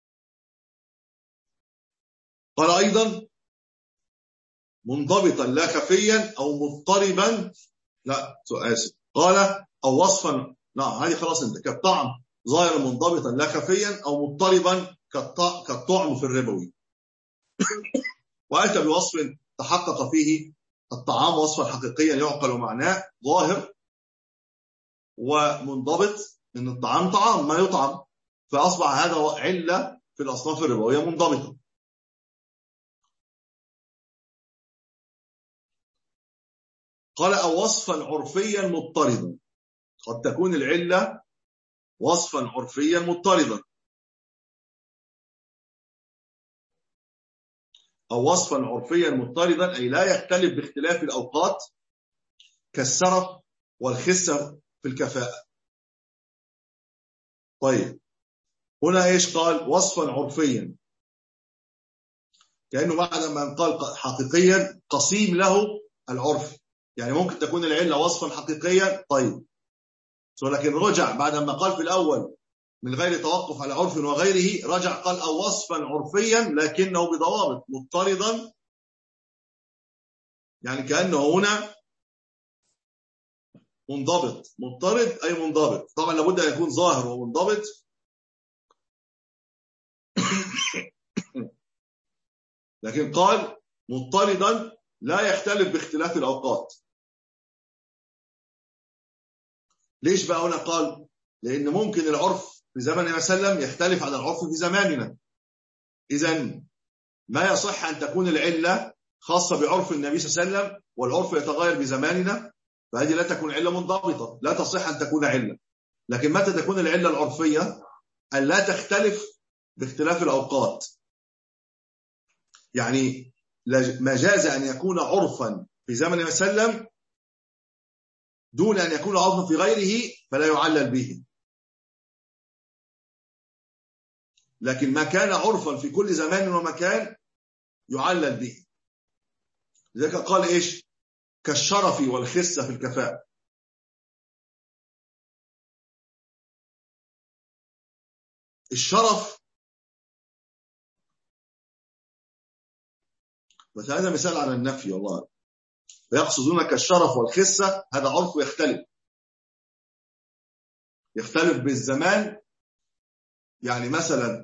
قال أيضا منضبطا لا خفيا أو مضطربا، لا آسف، قال أو وصفا، نعم هذه خلاص انت، كالطعم ظاهرا منضبطا لا خفيا أو مضطربا كالطعم في الربوي. وأتى بوصف تحقق فيه الطعام وصفا حقيقيا يعقل معناه، ظاهر ومنضبط ان الطعام طعام ما يطعم، فأصبح هذا علة في الأصناف الربوية منضبطة. قال أو وصفا عرفيا مضطردا، قد تكون العلة وصفا عرفيا مضطردا، أو وصفا عرفيا مضطردا أي لا يختلف باختلاف الأوقات، كالسرف والخسة في الكفاءة. طيب هنا إيش قال؟ وصفا عرفيا، كأنه بعد ما قال حقيقيا قسيم له العرف، يعني ممكن تكون العلة وصفا حقيقيا. طيب ولكن رجع بعد ما قال في الأول من غير توقف على عرف وغيره، رجع قال أو وصفا عرفيا لكنه بضوابط مضطردا، يعني كأنه هنا منضبط. مضطرد أي منضبط، طبعا لابد أن يكون ظاهر ومنضبط. لكن قال مضطردا لا يختلف باختلاف الأوقات. ليش بقى هنا قال؟ لأن ممكن العرف في زمن النبي صلى الله عليه وسلم يختلف عن العرف في زماننا. إذن ما يصح أن تكون العلة خاصة بعرف النبي صلى الله عليه وسلم والعرف يتغير بزماننا، فهذه لا تكون علة منضبطة، لا تصح أن تكون علة. لكن متى تكون العلة العرفية؟ أن لا تختلف باختلاف الأوقات، يعني ما جاز أن يكون عرفا في زمن النبي صلى الله عليه وسلم دون أن يكون عرفا في غيره فلا يعلل به. لكن ما كان عرفا في كل زمان ومكان يعلل به. لذلك قال إيش؟ كالشرف والخسة في الكفاءة. الشرف بس هذا مثال على النفي والله، ويقصدون كالشرف والخسة، هذا عرف يختلف يختلف بالزمان. يعني مثلا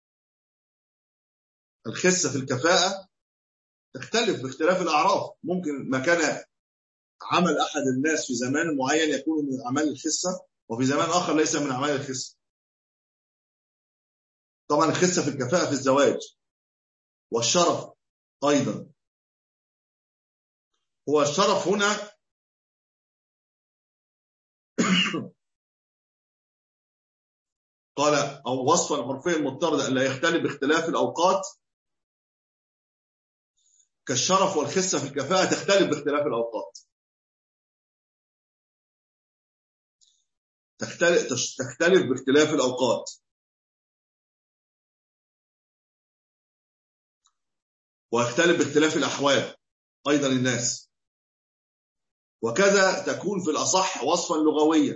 الخسة في الكفاءة تختلف باختلاف الأعراف، ممكن ما كان عمل أحد الناس في زمان معين يكون من أعمال الخسة، وفي زمان آخر ليس من أعمال الخسة. طبعا الخسة في الكفاءة في الزواج، والشرف أيضا. هو الشرف هنا قال أو وصفا عرفيا مضطردا أن لا يختلف باختلاف الأوقات، كالشرف والخسة في الكفاءة تختلف باختلاف الأوقات، تختلف, تختلف باختلاف الأوقات. ويختلف باختلاف الأحوال أيضا الناس. وكذا تكون في الأصح وصفا لغويا،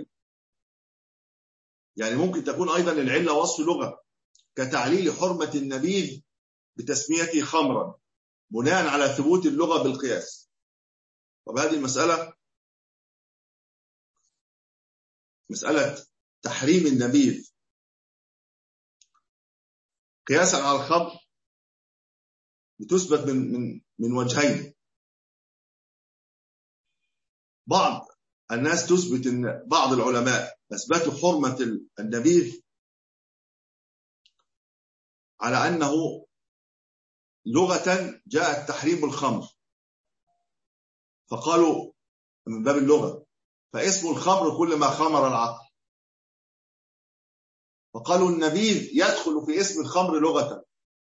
يعني ممكن تكون أيضا العلة وصف لغة كتعليل حرمة النبيذ بتسميته خمرا بناء على ثبوت اللغة بالقياس. طب هذه المسألة مسألة تحريم النبيذ قياسا على الخمر بتثبت من من من وجهين. بعض الناس تثبت ان بعض العلماء اثبتوا حرمة النبيذ على انه لغة جاءت تحريم الخمر، فقالوا من باب اللغة فاسم الخمر كل ما خمر العقل، فقالوا النبيذ يدخل في اسم الخمر لغة.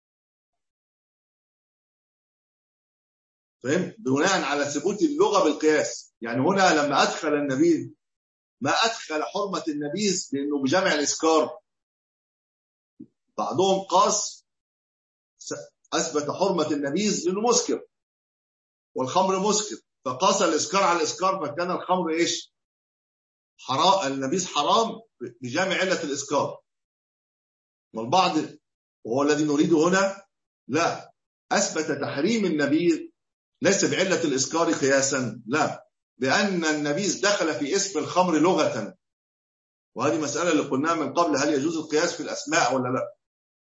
فهم؟ بناء على ثبوت اللغة بالقياس. يعني هنا لما أدخل النبيذ ما أدخل حرمة النبيذ لأنه بجمع الإسكار. بعضهم قاس أثبت حرمة النبيذ لأنه مسكر والخمر مسكر، فقاس الإسكار على الإسكار، فكان الخمر إيش؟ حرام، النبيذ حرام بجمع علة الإسكار. والبعض وهو الذي نريده هنا لا، أثبت تحريم النبيذ ليس بعلة الإسكار قياسا، لا، بأن النبيذ دخل في اسم الخمر لغة. وهذه مسألة اللي قلناها من قبل، هل يجوز القياس في الأسماء ولا لا؟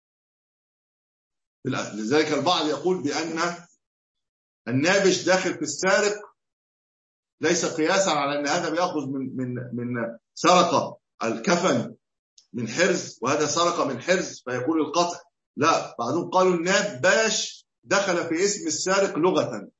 لذلك البعض يقول بأن النابش داخل في السارق ليس قياسا على أن هذا بيأخذ من من من سرقة الكفن من حرز وهذا سرقة من حرز فيكون القطع. لا، بعضهم قالوا النابش دخل في اسم السارق لغة،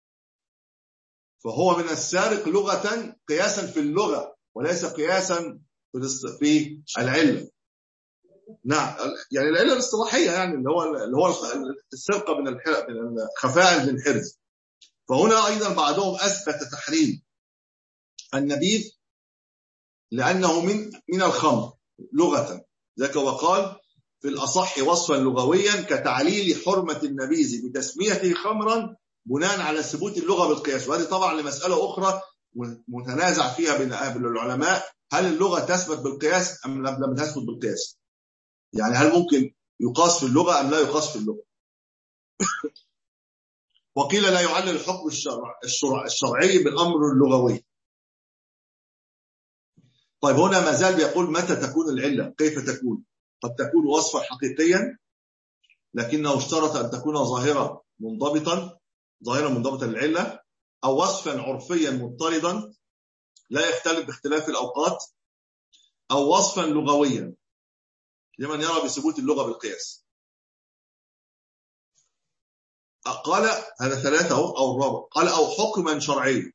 فهو من السارق لغة قياسا في اللغة وليس قياسا في العلة. نعم، يعني العلة الاصطلاحية، يعني اللي هو اللي هو السرقة من الخفاء من حرز. فهنا أيضا بعضهم أثبت تحريم النبيذ لأنه من من الخمر لغة، ذاك وقال في الأصح وصفا لغويا كتعليل حرمة النبيذ بتسميته خمرا بناء على ثبوت اللغة بالقياس. وهذه طبعا لمسألة أخرى متنازع فيها بين العلماء، هل اللغة تثبت بالقياس أم لم تثبت بالقياس؟ يعني هل ممكن يقاس في اللغة أم لا يقاس في اللغة؟ وقيل لا يعلل الحكم الشرع الشرع الشرعي بالأمر اللغوي. طيب هنا ما زال بيقول متى تكون العلة؟ كيف تكون؟ قد تكون وصفا حقيقيا لكنه اشترط أن تكون ظاهرة منضبطا ظاهرة منضبطة للعلة، أو وصفا عرفيا مضطردا لا يختلف باختلاف الأوقات، أو وصفا لغويا لمن يرى بثبوت اللغة بالقياس. قال هذا ثلاثة أو الرابع، قال أو حكما شرعيا،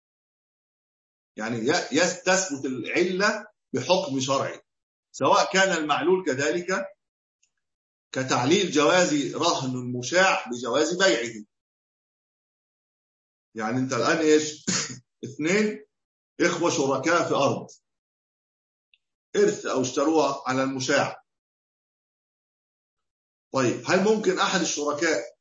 يعني تثبت العلة بحكم شرعي سواء كان المعلول كذلك كتعليل جواز رهن المشاع بجواز بيعه. يعني انت الآن ايش؟ اثنين اخوة شركاء في أرض إرث أو اشتروها على المشاع. طيب هل ممكن أحد الشركاء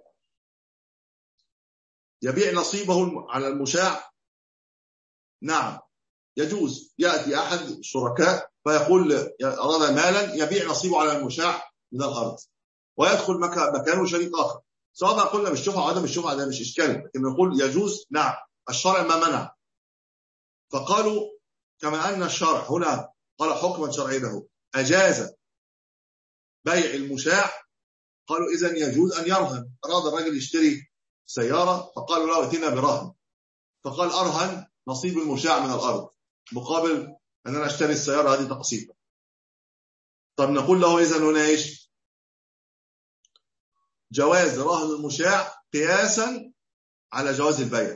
يبيع نصيبه على المشاع؟ نعم يجوز. يأتي أحد الشركاء فيقول أراد مالا يبيع نصيبه على المشاع من الأرض ويدخل مكانه شريك آخر، سواء قلنا بالشفعة وعدم الشفعة ده مش إشكال، لكن نقول يجوز. نعم الشرع ما منع. فقالوا كما أن الشرع هنا قال حكما شرعي له أجاز بيع المشاع، قالوا إذن يجوز أن يرهن. أراد الرجل يشتري سيارة فقالوا له ائتنا برهن، فقال أرهن نصيب المشاع من الأرض مقابل أن أنا أشتري السيارة هذه تقسيطا. طب نقول له إذن هنا إيش؟ جواز رهن المشاع قياسا على جواز البيع.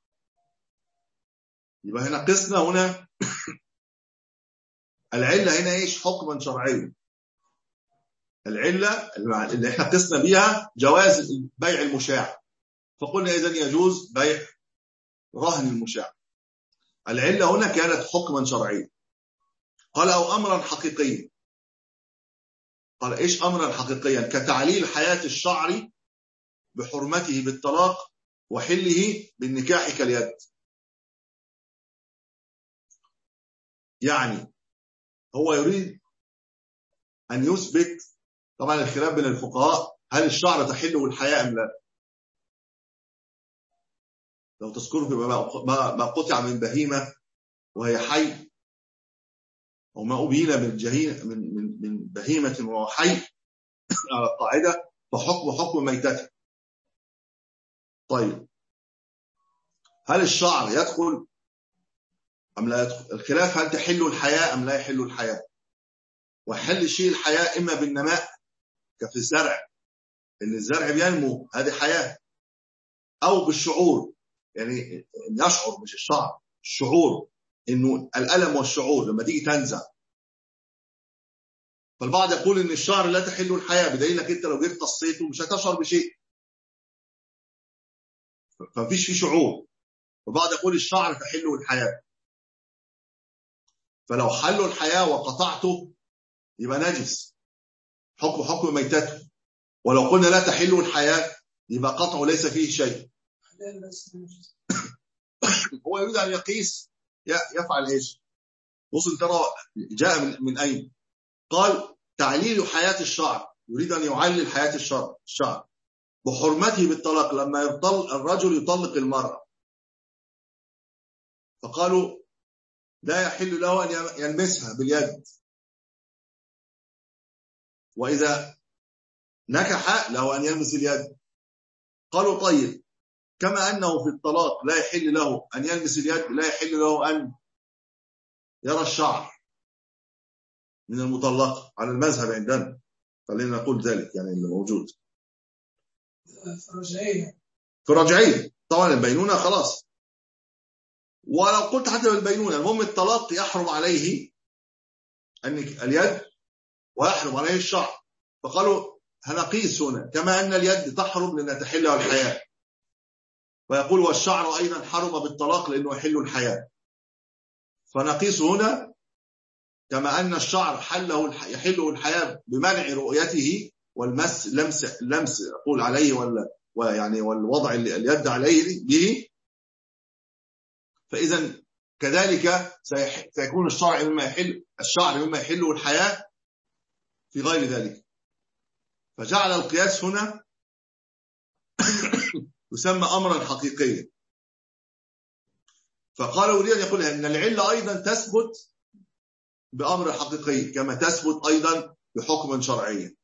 يبقى هنا قسنا هنا العلة هنا إيش؟ حكما شرعيا. العلة اللي احنا قسنا بيها جواز بيع المشاع، فقلنا إذن يجوز بيع رهن المشاع. العلة هنا كانت حكما شرعيا. قال أو أمرا حقيقيا. قال إيش أمرا حقيقيا؟ كتعليل حياة الشعر بحرمته بالطلاق وحله بالنكاح كاليد. يعني هو يريد أن يثبت، طبعا الخلاف بين الفقهاء هل الشعر تحله الحياة أم لا. لو تذكروا في ما قطع من بهيمة وهي حي، أو ما أبين من جهين من من من بهيمة وهو حي على القاعدة فحكم حكم ميتته. طيب هل الشعر يدخل أم لا يدخل؟ الخلاف هل تحل الحياة أم لا يحل الحياة. وحل شيء الحياة إما بالنماء كفي الزرع، إن الزرع بينمو هذه حياة، أو بالشعور، يعني يشعر مش الشعر، الشعور، إنه الألم والشعور لما تيجي تنزع. فالبعض يقول إن الشعر لا تحل الحياة، بدليل إنك أنت لو جيت قصيته مش هتشعر بشيء، فمفيش فيه شعور. والبعض يقول الشعر تحل الحياة، فلو حلوا الحياة وقطعته يبقى نجس، حكم حكم ميتته. ولو قلنا لا تحل الحياة يبقى قطعه ليس فيه شيء. هو يريد أن يقيس يفعل إيش؟ وصل ترى جاء من, من أين؟ قال تعليل حياة الشعر، يريد أن يعلل حياة الشعر الشعر بحرمته بالطلاق. لما يطلق الرجل يطلق المرأة فقالوا لا يحل له أن يلمسها باليد، وإذا نكح له أن يلمس اليد. قالوا طيب كما أنه في الطلاق لا يحل له أن يلمس اليد، لا يحل له أن يرى الشعر من المطلقة على المذهب عندنا، خلينا نقول ذلك يعني اللي موجود في الرجعية. في الرجعية طبعا البينونة خلاص، ولو قلت حتى بالبينونة المهم الطلاق يحرم عليه أن اليد ويحرم عليه الشعر. فقالوا هنقيس هنا كما أن اليد تحرم لأن تحلها الحياة، ويقول والشعر أيضا حرم بالطلاق لأنه يحل الحياة، فنقيس هنا كما أن الشعر حله يحله الحياة بمنع رؤيته والمس لمس لمس أقول عليه ولا ويعني والوضع اليد عليه به، فإذا كذلك سيكون الشعر مما يحل الشعر مما يحله الحياة في غير ذلك. فجعل القياس هنا يسمى أمرا حقيقيا. فقال أريد أن يقول أن العلة أيضا تثبت بأمر حقيقي كما تثبت أيضا بحكم شرعي.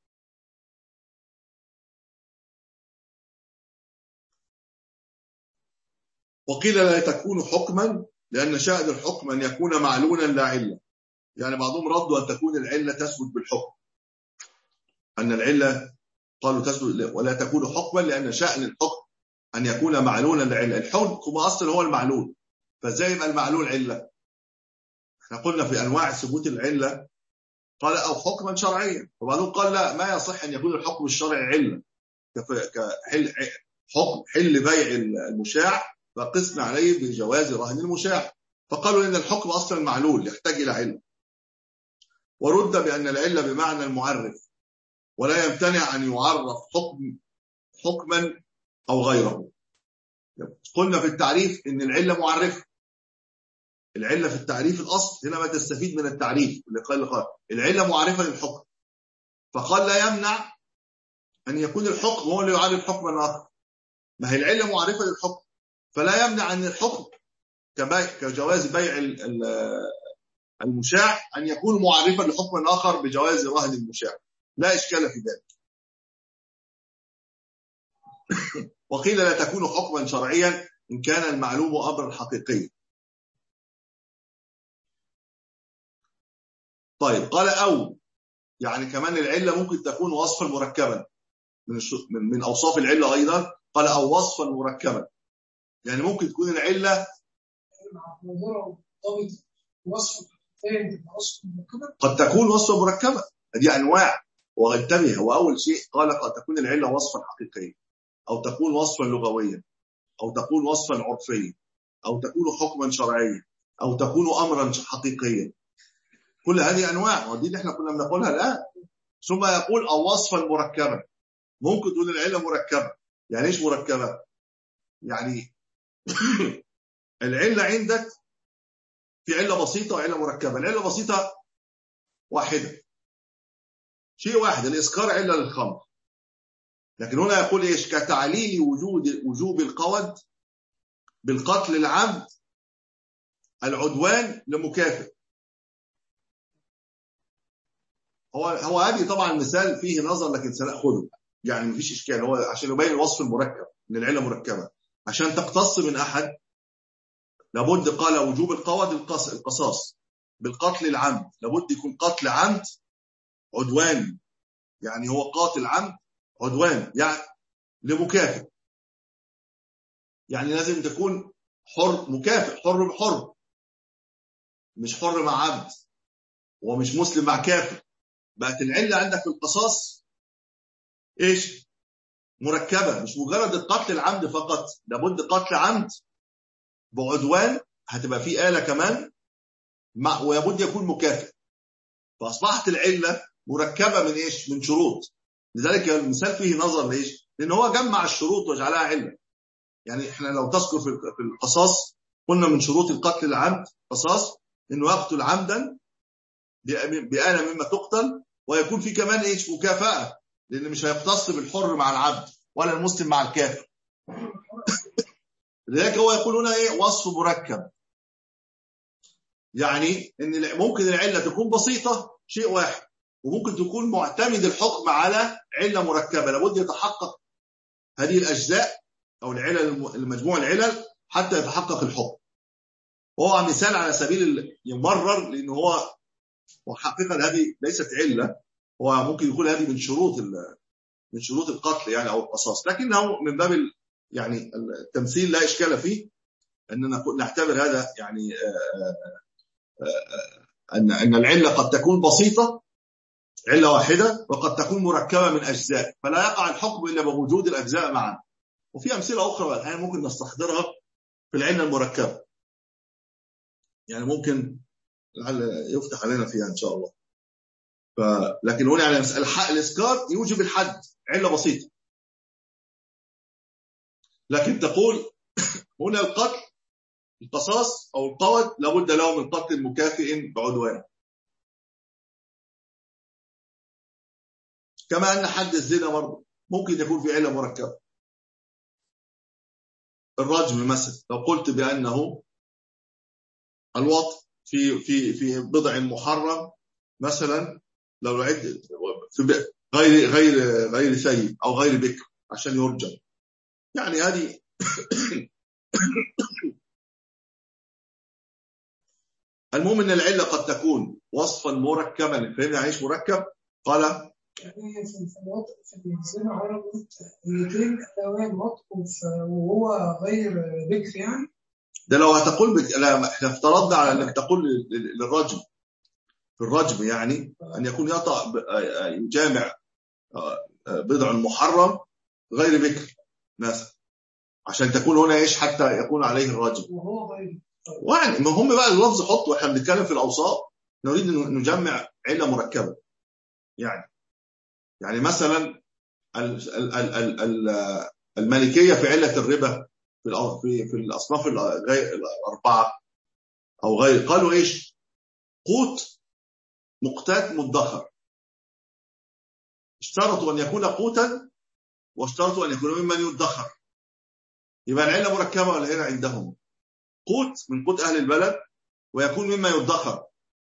وقيل لا تكون حكما لأن شأن الحكم أن يكون معلولا لا علة. يعني بعضهم ردوا أن تكون العلة تثبت بالحكم، أن العلة قالوا تثبت ولا تكون حكما لأن شأن الحكم أن يكون معلولا لا علة. الحكم أصلا هو المعلول، فزي ما المعلول علة. احنا قلنا في أنواع ثبوت العلة قال أو حكما شرعيا، وبعضهم قال لا ما يصح أن يكون الحكم الشرعي علة كحل حكم حل بيع المشاع فقسنا عليه بجواز رهن المشاع. فقالوا إن الحكم أصلا معلول يحتاج إلى علة. ورد بأن العلة بمعنى المعرف ولا يمتنع أن يعرف حكم حكما أو غيره. قلنا في التعريف إن العلة معرفة. العلة في التعريف الأصل هنا ما تستفيد من التعريف اللي قال قال العلة معرفة للحكم، فقال لا يمنع أن يكون الحكم هو اللي يعرف حكما آخر. ما هي العلة معرفة للحكم، فلا يمنع أن الحكم كجواز بيع المشاع أن يكون معرفا لحكم آخر بجواز رهن المشاع، لا إشكال في ذلك. وقيل لا تكون حكما شرعيا إن كان المعلوم أمرا حقيقيا. طيب قال أو يعني كمان العلة ممكن تكون وصفا مركبا من من أوصاف العلة أيضا. قال أو وصفا مركبا، يعني ممكن تكون العلة قد تكون وصفا مركبا، دي أنواع. وانتبه هو أول شيء قال قد تكون العلة وصفا حقيقيا أو تكون وصفا لغويا أو تكون وصفا عرفيا أو تكون حكما شرعيا أو تكون أمرا حقيقيا. كل هذه أنواع، ودي اللي احنا كنا بنقولها الآن. ثم يقول أو وصفا مركبا، ممكن تقول العلة مركبة يعني ايش مركبة؟ يعني العلة عندك في علة بسيطة وعلة مركبة. العلة بسيطة واحدة، شيء واحد، الإسكار علة للخمر. لكن هنا يقول ايش؟ كتعليل وجود وجوب القود بالقتل العمد العدوان لمكافئ. هو هو هذه طبعا مثال فيه نظر لكن سنأخذه، يعني مفيش اشكال، هو عشان يبين الوصف المركب ان العله مركبه. عشان تقتص من احد لابد قال وجوب القود القصاص بالقتل العمد، لابد يكون قتل عمد عدوان، يعني هو قاتل عمد عدوان يعني لمكافئ، يعني لازم تكون حر مكافئ، حر بحر، مش حر مع عبد ومش مسلم مع كافر. بقت العله عندك في القصاص ايش؟ مركبه، مش مجرد القتل العمد فقط، لابد قتل عمد بعدوان، هتبقى في آلة كمان مع، ويبد يكون مكافئ. فأصبحت العلة مركبة من إيش؟ من شروط. لذلك المثال فيه نظر لإيش؟ لأن هو جمع الشروط وجعلها علة. يعني إحنا لو تذكر في القصاص قلنا من شروط القتل العمد قصاص إنه يقتل عمدا بآلة مما تقتل، ويكون في كمان إيش؟ مكافأة، لأن مش هيقتص بالحر مع العبد ولا المسلم مع الكافر. لذلك هو يقول هنا إيه؟ وصف مركب، يعني ان ممكن العله تكون بسيطه شيء واحد، وممكن تكون معتمد الحكم على عله مركبه، لابد يتحقق هذه الاجزاء او العلل المجموع العلل حتى يتحقق الحكم. وهو مثال على سبيل يمرر، لان هو وحقيقه هذه ليست عله، هو ممكن يكون هذه من شروط من شروط القتل يعني او القصاص، لكنه من باب يعني التمثيل لا اشكال فيه اننا نعتبر هذا يعني أن أن العلة قد تكون بسيطة علة واحدة، وقد تكون مركبة من أجزاء، فلا يقع الحكم إلا بوجود الأجزاء معا. وفي أمثلة أخرى الآن ممكن نستحضرها في العلة المركبة، يعني ممكن يفتح علينا فيها إن شاء الله. ف... لكن هنا على مسألة الإسكار يوجب الحد، علة بسيطة، لكن تقول هنا القتل القصاص أو القود لابد له من قتل مكافئ بعدوان. كما أن حد الزنا برضه ممكن يكون في علة مركبة. الرجم مثلا لو قلت بأنه الوطء في في في بضع محرم مثلا، لو العد في غير غير غير ثيب أو غير بكر عشان يرجم، يعني هذه المهم ان العلة قد تكون وصفا مركبا. فهمنا ايش مركب؟ قال يعني في الوطء في الزنا عربي الاثنين ادوات وطء وهو غير بكر، يعني ده لو هتقول بك... لا احنا افترضنا على انك تقول للرجم في الرجم، يعني ان يكون يطأ يجامع بضع محرم غير بكر مثلا، عشان تكون هنا ايش حتى يكون عليه الرجم. وهو غير يعني ما هم بقى اللفظ حطه، واحنا بنتكلم في الاوصاف نريد ان نجمع عله مركبه. يعني يعني مثلا المالكيه في عله الربا في في الاصناف الاربعه او غير، قالوا ايش؟ قوت مقتات مدخر، اشترطوا ان يكون قوتا واشترطوا ان يكون ممن يدخر. يبقى العله مركبه ولا هنا عندهم قوت من قوت اهل البلد ويكون مما يدخر،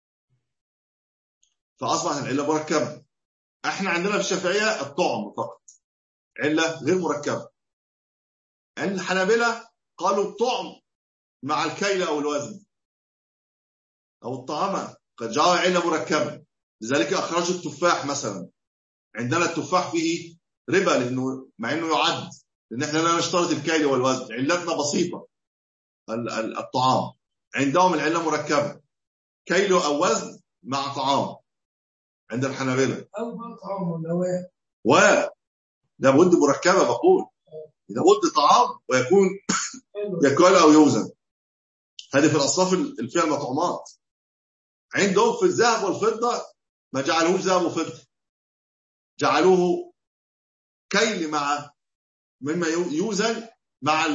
فاصبحت العله مركبه. احنا عندنا في الشافعيه الطعم فقط عله غير مركبه. عند الحنابلة قالوا الطعم مع الكيل او الوزن او الطعام قد جاء عله مركبه. لذلك اخرجوا التفاح مثلا، عندنا التفاح فيه ربا لانه مع انه يعد، لان احنا لا نشترط الكيل والوزن، علتنا بسيطه الطعام. عندهم العله مركبه كيل او وزن مع طعام عند الحنابلة، او بقى طعام ولا و و لابد مركبه. بقول لابد طعام ويكون ياكل او يوزن. هذه في الاصناف اللي فيها المطعومات. عندهم في الذهب والفضه ما جعلوه ذهب وفضه، جعلوه كيل مع مما يوزن مع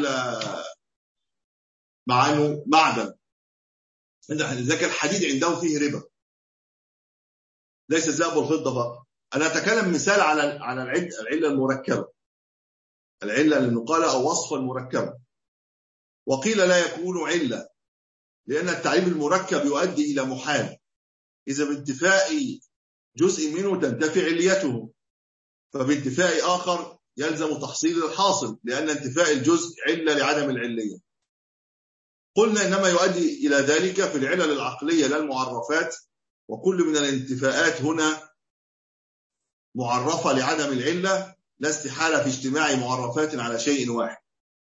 مع انه معدن. لذلك الحديد عنده فيه ربا، ليس الذهب والفضه فقط. انا اتكلم مثال على على العله المركبه، العله النقاله او وصفه المركبه. وقيل لا يكون عله، لان التعريف المركب يؤدي الى محال، اذا بانتفاء جزء منه تنتفي عليته، فبانتفاء اخر يلزم تحصيل الحاصل، لان انتفاء الجزء عله لعدم العليه. قلنا إنما يؤدي إلى ذلك في العلل العقلية لا المعرفات، وكل من الانتفاءات هنا معرفة لعدم العلة، لا استحالة في اجتماع معرفات على شيء واحد.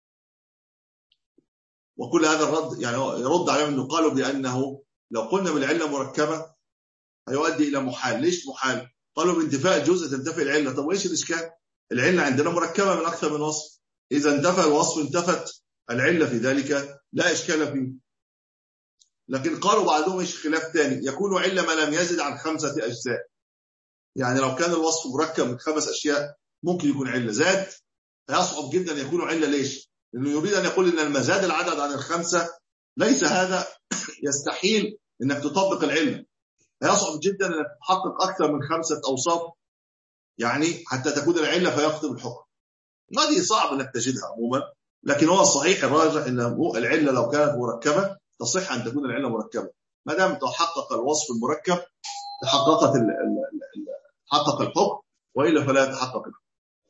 وكل هذا الرد يعني يرد عليهم أنه قالوا بأنه لو قلنا بالعلة مركبة هيؤدي إلى محال. ليش محال؟ قالوا بانتفاء الجزء تنتفي العلة. طب وإيش الإشكال؟ العلة عندنا مركبة من أكثر من وصف، إذا انتفى الوصف انتفت العلة، في ذلك لا إشكال فيه. لكن قالوا بعضهم إيش خلاف ثاني، يكون علة ما لم يزد عن خمسة أجزاء. يعني لو كان الوصف مركب من خمس أشياء ممكن يكون علة، زاد هيصعب جدا يكون علة. ليش؟ لأنه يريد أن يقول إن المزاد العدد عن الخمسة ليس هذا يستحيل إنك تطبق العلة، هيصعب جدا إنك تحقق أكثر من خمسة أوصاف يعني حتى تكون العلة فيقتل الحكم. هذه صعب إنك تجدها عموما، لكن هو الصحيح الراجح إن العلة لو كانت مركبة تصح أن تكون العلة مركبة، ما دام تحقق الوصف المركب تحققت ال ال تحقق الحكم، وإلا فلا يتحقق الحكم.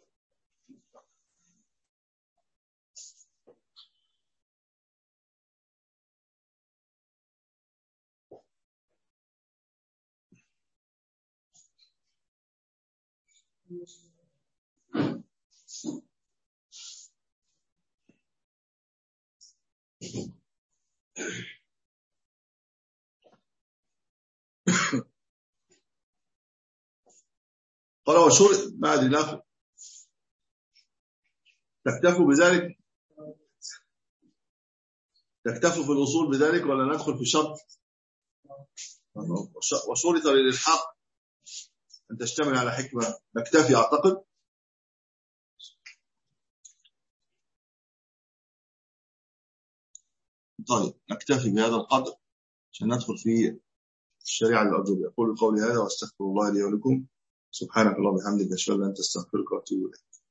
قال وشرط بعد ناخذ تكتفوا بذلك، تكتفوا في الأصول بذلك ولا ندخل في شرط؟ وشرط للإلحاق أن تشتمل على حكمة، نكتفي أعتقد. طيب نكتفي بهذا القدر عشان ندخل في الشريعة الأجوبية. أقول قولي هذا واستغفر الله لي ولكم. سبحانك اللهم وبحمدك أشهد أن لا إله إلا أنت أستغفرك وأتوب إليك.